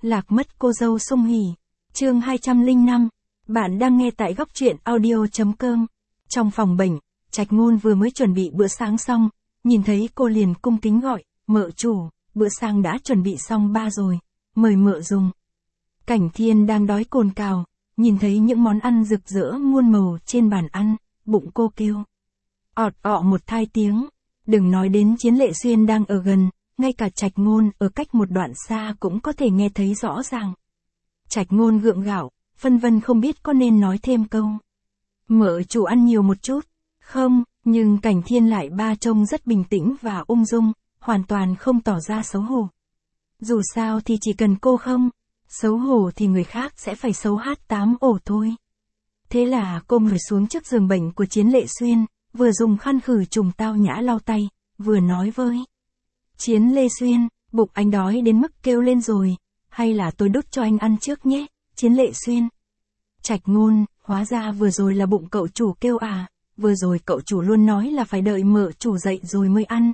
Lạc mất cô dâu Sung Hỉ. Chương 205. Bạn đang nghe tại góc truyện audio.com. Trong phòng bệnh, Trạch Ngôn vừa mới chuẩn bị bữa sáng xong, nhìn thấy cô liền cung kính gọi, "Mợ chủ, bữa sáng đã chuẩn bị xong ba rồi, mời mợ dùng." Cảnh Thiên đang đói cồn cào, nhìn thấy những món ăn rực rỡ muôn màu trên bàn ăn, bụng cô kêu ọt ọ một hai tiếng. Đừng nói đến Chiến Lệ Xuyên đang ở gần, ngay cả Trạch Ngôn ở cách một đoạn xa cũng có thể nghe thấy rõ ràng. Trạch Ngôn gượng gạo, phân vân không biết có nên nói thêm câu. "Mợ chủ ăn nhiều một chút." "Không," nhưng Cảnh Thiên lại ba trông rất bình tĩnh và ung dung, hoàn toàn không tỏ ra xấu hổ. Dù sao thì chỉ cần cô không xấu hổ thì người khác sẽ phải xấu hát tám ổ thôi. Thế là cô ngồi xuống trước giường bệnh của Chiến Lệ Xuyên, vừa dùng khăn khử trùng tao nhã lau tay, vừa nói với Chiến Lê Xuyên, bụng anh đói đến mức kêu lên rồi, hay là tôi đút cho anh ăn trước nhé, Chiến Lệ Xuyên. Trạch Ngôn, hóa ra vừa rồi là bụng cậu chủ kêu à, vừa rồi cậu chủ luôn nói là phải đợi mợ chủ dậy rồi mới ăn,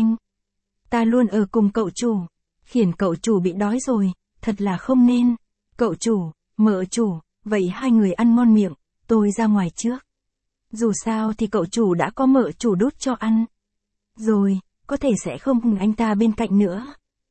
ta luôn ở cùng cậu chủ, khiến cậu chủ bị đói rồi, thật là không nên. Cậu chủ, mợ chủ, vậy hai người ăn ngon miệng, tôi ra ngoài trước. Dù sao thì cậu chủ đã có mợ chủ đút cho ăn. Rồi, có thể sẽ không cùng anh ta bên cạnh nữa.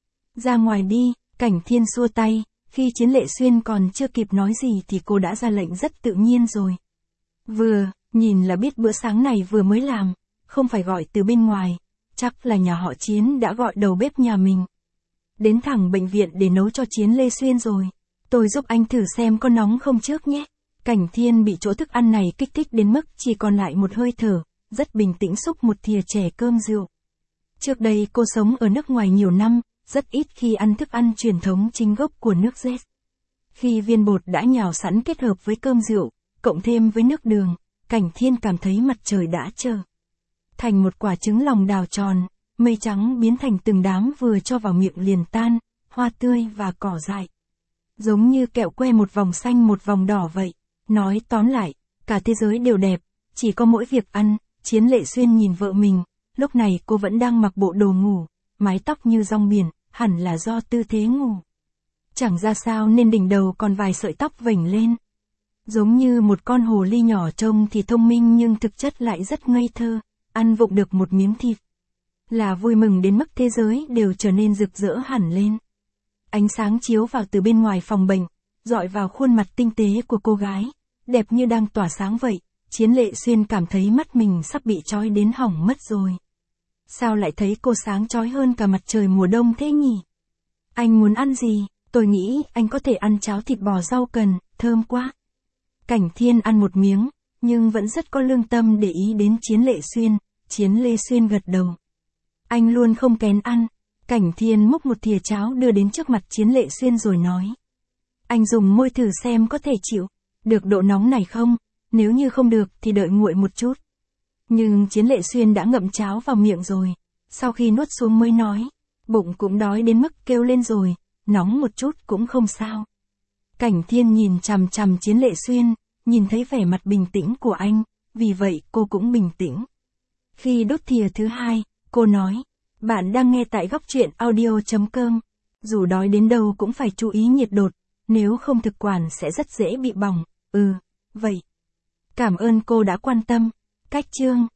Ra ngoài đi, Cảnh Thiên xua tay, khi Chiến Lệ Xuyên còn chưa kịp nói gì thì cô đã ra lệnh rất tự nhiên rồi. Vừa, nhìn là biết bữa sáng này vừa mới làm, không phải gọi từ bên ngoài, chắc là nhà họ Chiến đã gọi đầu bếp nhà mình. Đến thẳng bệnh viện để nấu cho Chiến Lê Xuyên rồi. Tôi giúp anh thử xem có nóng không trước nhé. Cảnh Thiên bị chỗ thức ăn này kích thích đến mức chỉ còn lại một hơi thở, rất bình tĩnh xúc một thìa chè cơm rượu. Trước đây cô sống ở nước ngoài nhiều năm, rất ít khi ăn thức ăn truyền thống chính gốc của nước Z. Khi viên bột đã nhào sẵn kết hợp với cơm rượu, cộng thêm với nước đường, Cảnh Thiên cảm thấy mặt trời đã trở thành một quả trứng lòng đào tròn, mây trắng biến thành từng đám vừa cho vào miệng liền tan, hoa tươi và cỏ dại. Giống như kẹo que một vòng xanh một vòng đỏ vậy. Nói tóm lại, cả thế giới đều đẹp, chỉ có mỗi việc ăn. Chiến Lệ Xuyên nhìn vợ mình, lúc này cô vẫn đang mặc bộ đồ ngủ, mái tóc như rong biển, hẳn là do tư thế ngủ. Chẳng ra sao nên đỉnh đầu còn vài sợi tóc vểnh lên. Giống như một con hồ ly nhỏ trông thì thông minh nhưng thực chất lại rất ngây thơ, ăn vụng được một miếng thịt là vui mừng đến mức thế giới đều trở nên rực rỡ hẳn lên. Ánh sáng chiếu vào từ bên ngoài phòng bệnh, dọi vào khuôn mặt tinh tế của cô gái, đẹp như đang tỏa sáng vậy. Chiến Lệ Xuyên cảm thấy mắt mình sắp bị trói đến hỏng mất rồi. Sao lại thấy cô sáng chói hơn cả mặt trời mùa đông thế nhỉ? Anh muốn ăn gì? Tôi nghĩ anh có thể ăn cháo thịt bò rau cần, thơm quá. Cảnh Thiên ăn một miếng, nhưng vẫn rất có lương tâm để ý đến Chiến Lệ Xuyên. Chiến Lê Xuyên gật đầu. Anh luôn không kén ăn. Cảnh Thiên múc một thìa cháo đưa đến trước mặt Chiến Lệ Xuyên rồi nói. Anh dùng môi thử xem có thể chịu được độ nóng này không, nếu như không được thì đợi nguội một chút. Nhưng Chiến Lệ Xuyên đã ngậm cháo vào miệng rồi, sau khi nuốt xuống mới nói, bụng cũng đói đến mức kêu lên rồi, nóng một chút cũng không sao. Cảnh Thiên nhìn chằm chằm Chiến Lệ Xuyên, nhìn thấy vẻ mặt bình tĩnh của anh, vì vậy cô cũng bình tĩnh. Khi đốt thìa thứ hai, cô nói, bạn đang nghe tại góc truyện audio.com. Dù đói đến đâu cũng phải chú ý nhiệt độ, nếu không thực quản sẽ rất dễ bị bỏng. Vậy. Cảm ơn cô đã quan tâm. Cách chương